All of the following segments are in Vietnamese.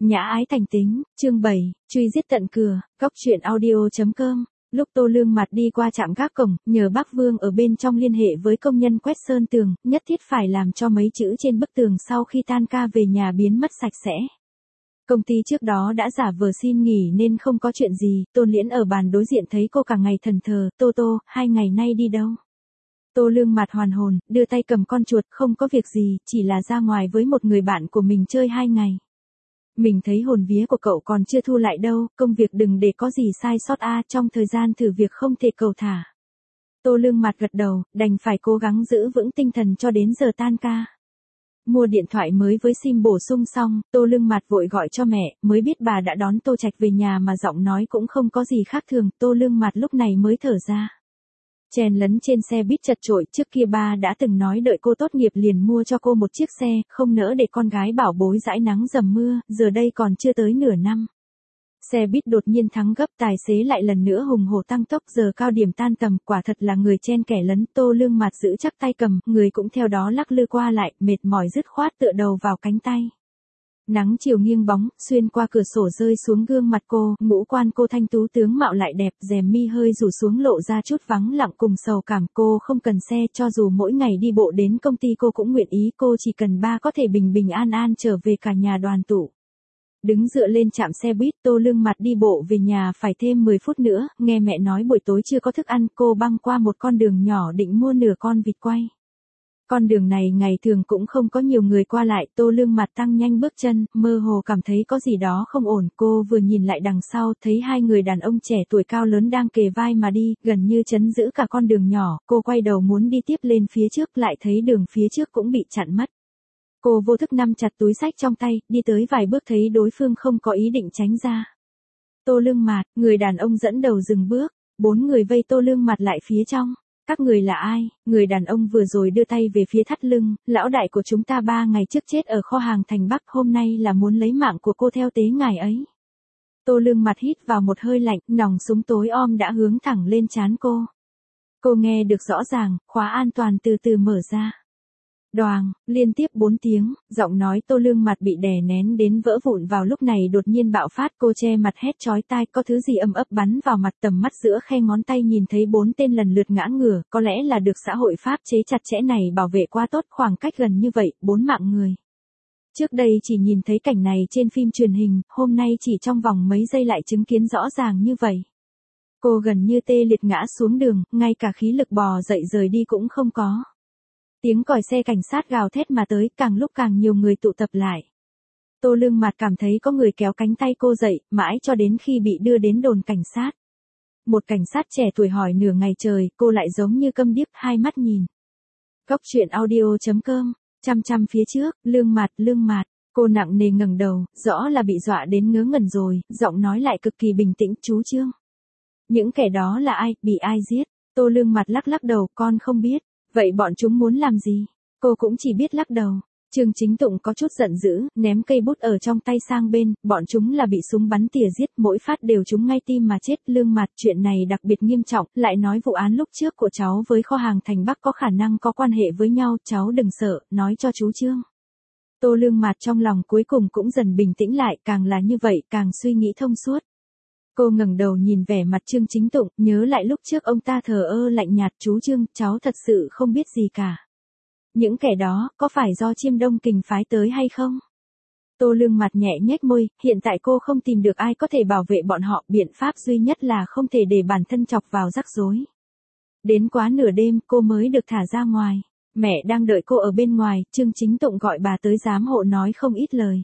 Nhã ái thành tính, chương 7, truy giết tận cửa, góc truyện audio.com. Lúc Tô Lương Mặt đi qua trạm gác cổng, nhờ bác Vương ở bên trong liên hệ với công nhân quét sơn tường, nhất thiết phải làm cho mấy chữ trên bức tường sau khi tan ca về nhà biến mất sạch sẽ. Công ty trước đó đã giả vờ xin nghỉ nên không có chuyện gì, Tôn Liễn ở bàn đối diện thấy cô cả ngày thẫn thờ, Tô, 2 ngày nay đi đâu? Tô Lương Mặt hoàn hồn, đưa tay cầm con chuột, không có việc gì, chỉ là ra ngoài với một người bạn của mình chơi 2 ngày. Mình thấy hồn vía của cậu còn chưa thu lại đâu, công việc đừng để có gì sai sót trong thời gian thử việc không thể cầu thả. Tô Lương Mặt gật đầu, đành phải cố gắng giữ vững tinh thần cho đến giờ tan ca. Mua điện thoại mới với sim bổ sung xong, Tô Lương Mặt vội gọi cho mẹ, mới biết bà đã đón Tô Trạch về nhà mà giọng nói cũng không có gì khác thường, Tô Lương Mặt lúc này mới thở ra. Chèn lấn trên xe buýt chật chội, trước kia ba đã từng nói đợi cô tốt nghiệp liền mua cho cô một chiếc xe, không nỡ để con gái bảo bối dãi nắng dầm mưa, giờ đây còn chưa tới nửa năm. Xe buýt đột nhiên thắng gấp, tài xế lại lần nữa hùng hổ tăng tốc, giờ cao điểm tan tầm, quả thật là người chen kẻ lấn. Tô Lương Mặt giữ chắc tay cầm, người cũng theo đó lắc lư qua lại, mệt mỏi dứt khoát tựa đầu vào cánh tay. Nắng chiều nghiêng bóng, xuyên qua cửa sổ rơi xuống gương mặt cô, ngũ quan cô thanh tú tướng mạo lại đẹp, rèm mi hơi rủ xuống lộ ra chút vắng lặng cùng sầu cảm. Cô không cần xe, cho dù mỗi ngày đi bộ đến công ty cô cũng nguyện ý, cô chỉ cần ba có thể bình bình an an trở về cả nhà đoàn tụ. Đứng dựa lên trạm xe buýt, Tô Lương Mặt đi bộ về nhà phải thêm 10 phút nữa, nghe mẹ nói buổi tối chưa có thức ăn, cô băng qua một con đường nhỏ định mua nửa con vịt quay. Con đường này ngày thường cũng không có nhiều người qua lại, Tô Lương Mặt tăng nhanh bước chân, mơ hồ cảm thấy có gì đó không ổn, cô vừa nhìn lại đằng sau, thấy 2 người đàn ông trẻ tuổi cao lớn đang kề vai mà đi, gần như trấn giữ cả con đường nhỏ, cô quay đầu muốn đi tiếp lên phía trước, lại thấy đường phía trước cũng bị chặn mất. Cô vô thức nắm chặt túi xách trong tay, đi tới vài bước thấy đối phương không có ý định tránh ra. Tô Lương Mặt, người đàn ông dẫn đầu dừng bước, 4 người vây Tô Lương Mặt lại phía trong. Các người là ai? Người đàn ông vừa rồi đưa tay về phía thắt lưng, lão đại của chúng ta 3 ngày trước chết ở kho hàng thành Bắc, hôm nay là muốn lấy mạng của cô theo tế ngài ấy. Tô Lương Mặt hít vào một hơi lạnh, nòng súng tối om đã hướng thẳng lên trán cô. Cô nghe được rõ ràng, khóa an toàn từ từ mở ra. Đoàng, liên tiếp 4 tiếng, giọng nói Tô Lương Mặt bị đè nén đến vỡ vụn vào lúc này đột nhiên bạo phát, cô che mặt hét chói tai, có thứ gì ầm ấp bắn vào mặt, tầm mắt giữa khe ngón tay nhìn thấy 4 tên lần lượt ngã ngửa, có lẽ là được xã hội pháp chế chặt chẽ này bảo vệ quá tốt, khoảng cách gần như vậy, 4 mạng người. Trước đây chỉ nhìn thấy cảnh này trên phim truyền hình, hôm nay chỉ trong vòng mấy giây lại chứng kiến rõ ràng như vậy. Cô gần như tê liệt ngã xuống đường, ngay cả khí lực bò dậy rời đi cũng không có. Tiếng còi xe cảnh sát gào thét mà tới, càng lúc càng nhiều người tụ tập lại. Tô Lương Mặt cảm thấy có người kéo cánh tay cô dậy, mãi cho đến khi bị đưa đến đồn cảnh sát. Một cảnh sát trẻ tuổi hỏi nửa ngày trời, cô lại giống như câm điếc, hai mắt nhìn. Góc truyện audio.com, chăm phía trước, Lương Mặt, cô nặng nề ngẩng đầu, rõ là bị dọa đến ngớ ngẩn rồi, giọng nói lại cực kỳ bình tĩnh, chú Trương. Những kẻ đó là ai, bị ai giết? Tô Lương Mặt lắc đầu, con không biết. Vậy bọn chúng muốn làm gì? Cô cũng chỉ biết lắc đầu. Trương Chính Tụng có chút giận dữ, ném cây bút ở trong tay sang bên, bọn chúng là bị súng bắn tỉa giết, mỗi phát đều trúng ngay tim mà chết. Lương Mặt, chuyện này đặc biệt nghiêm trọng, lại nói vụ án lúc trước của cháu với kho hàng thành Bắc có khả năng có quan hệ với nhau, cháu đừng sợ, nói cho chú Trương. Tô Lương Mặt trong lòng cuối cùng cũng dần bình tĩnh lại, càng là như vậy, càng suy nghĩ thông suốt. Cô ngẩng đầu nhìn vẻ mặt Trương Chính Tụng, nhớ lại lúc trước ông ta thờ ơ lạnh nhạt, chú Trương, cháu thật sự không biết gì cả. Những kẻ đó, có phải do Chiêm Đông Kình phái tới hay không? Tô Lương Mặt nhẹ nhếch môi, hiện tại cô không tìm được ai có thể bảo vệ bọn họ, biện pháp duy nhất là không thể để bản thân chọc vào rắc rối. Đến quá nửa đêm, cô mới được thả ra ngoài. Mẹ đang đợi cô ở bên ngoài, Trương Chính Tụng gọi bà tới giám hộ nói không ít lời.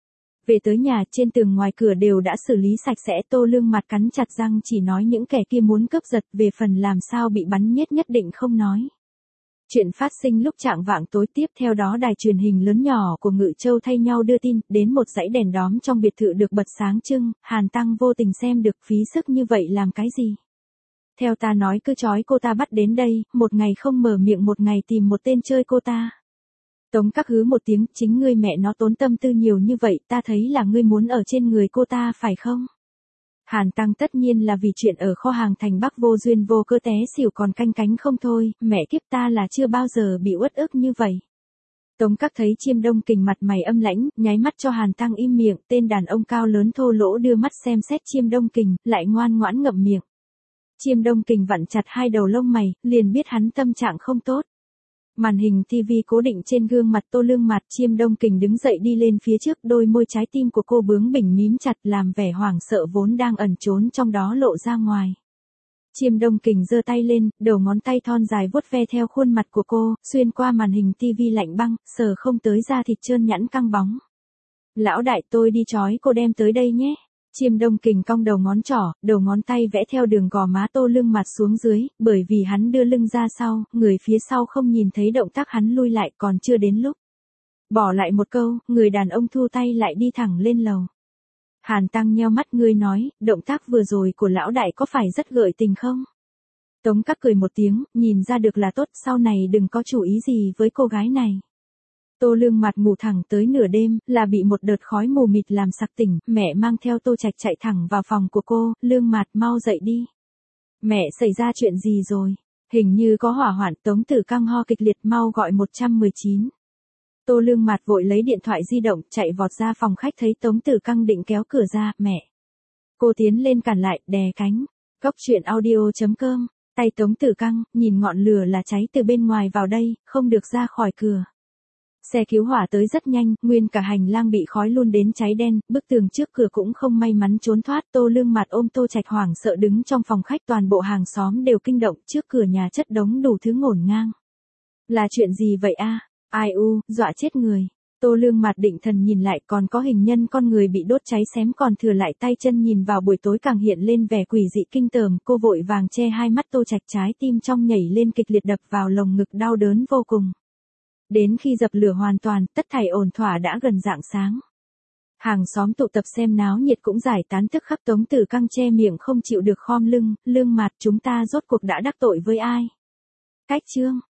Về tới nhà, trên tường ngoài cửa đều đã xử lý sạch sẽ, Tô Lương Mặt cắn chặt răng chỉ nói những kẻ kia muốn cướp giật, về phần làm sao bị bắn nhết nhất định không nói. Chuyện phát sinh lúc chạng vạng tối, tiếp theo đó đài truyền hình lớn nhỏ của Ngự Châu thay nhau đưa tin, đến một dãy đèn đóm trong biệt thự được bật sáng trưng, Hàn Tăng vô tình xem được, phí sức như vậy làm cái gì. Theo ta nói cứ trói cô ta bắt đến đây, một ngày không mở miệng một ngày tìm một tên chơi cô ta. Tống Các hứ một tiếng, chính ngươi mẹ nó tốn tâm tư nhiều như vậy, ta thấy là ngươi muốn ở trên người cô ta phải không? Hàn Tăng tất nhiên là vì chuyện ở kho hàng thành Bắc vô duyên vô cớ té xỉu còn canh cánh không thôi, mẹ kiếp ta là chưa bao giờ bị uất ức như vậy. Tống Các thấy Chiêm Đông Kình mặt mày âm lãnh, nháy mắt cho Hàn Tăng im miệng, tên đàn ông cao lớn thô lỗ đưa mắt xem xét Chiêm Đông Kình, lại ngoan ngoãn ngậm miệng. Chiêm Đông Kình vặn chặt hai đầu lông mày, liền biết hắn tâm trạng không tốt. Màn hình TV cố định trên gương mặt Tô Lương Mạt, Chiêm Đông Kình đứng dậy đi lên phía trước, đôi môi trái tim của cô bướng bỉnh mím chặt làm vẻ hoảng sợ vốn đang ẩn trốn trong đó lộ ra ngoài. Chiêm Đông Kình giơ tay lên, đầu ngón tay thon dài vuốt ve theo khuôn mặt của cô, xuyên qua màn hình TV lạnh băng, sờ không tới da thịt trơn nhẵn căng bóng. Lão đại, tôi đi trói cô đem tới đây nhé. Chiêm Đông Kình cong đầu ngón trỏ, đầu ngón tay vẽ theo đường gò má Tô Lương Mạt xuống dưới, bởi vì hắn đưa lưng ra sau, người phía sau không nhìn thấy động tác hắn lui lại, còn chưa đến lúc. Bỏ lại một câu, người đàn ông thu tay lại đi thẳng lên lầu. Hàn Tăng nheo mắt, ngươi nói, động tác vừa rồi của lão đại có phải rất gợi tình không? Tống Các cười một tiếng, nhìn ra được là tốt, sau này đừng có chủ ý gì với cô gái này. Tô Lương Mạt ngủ thẳng tới nửa đêm, là bị một đợt khói mù mịt làm sặc tỉnh, mẹ mang theo Tô Trạch chạy thẳng vào phòng của cô, Lương Mạt mau dậy đi. Mẹ, xảy ra chuyện gì rồi? Hình như có hỏa hoạn. Tống Tử Căng ho kịch liệt, mau gọi 119. Tô Lương Mạt vội lấy điện thoại di động, chạy vọt ra phòng khách thấy Tống Tử Căng định kéo cửa ra, mẹ. Cô tiến lên cản lại, đè cánh. Cóc truyện audio.com, tay Tống Tử Căng, nhìn ngọn lửa là cháy từ bên ngoài vào đây, không được ra khỏi cửa. Xe cứu hỏa tới rất nhanh, nguyên cả hành lang bị khói luôn đến cháy đen, bức tường trước cửa cũng không may mắn trốn thoát. Tô Lương Mạt ôm Tô Trạch hoảng sợ đứng trong phòng khách, toàn bộ hàng xóm đều kinh động, trước cửa nhà chất đống đủ thứ ngổn ngang. Là chuyện gì vậy a? Ai u, dọa chết người. Tô Lương Mạt định thần nhìn lại, còn có hình nhân con người bị đốt cháy xém còn thừa lại tay chân, nhìn vào buổi tối càng hiện lên vẻ quỷ dị kinh tởm. Cô vội vàng che hai mắt Tô Trạch, trái tim trong nhảy lên kịch liệt đập vào lồng ngực đau đớn vô cùng. Đến khi dập lửa hoàn toàn, tất thảy ổn thỏa đã gần rạng sáng. Hàng xóm tụ tập xem náo nhiệt cũng giải tán, tức khắc Tống Tử Căng che miệng không chịu được khom lưng, Lương Mạt, chúng ta rốt cuộc đã đắc tội với ai? Cách chương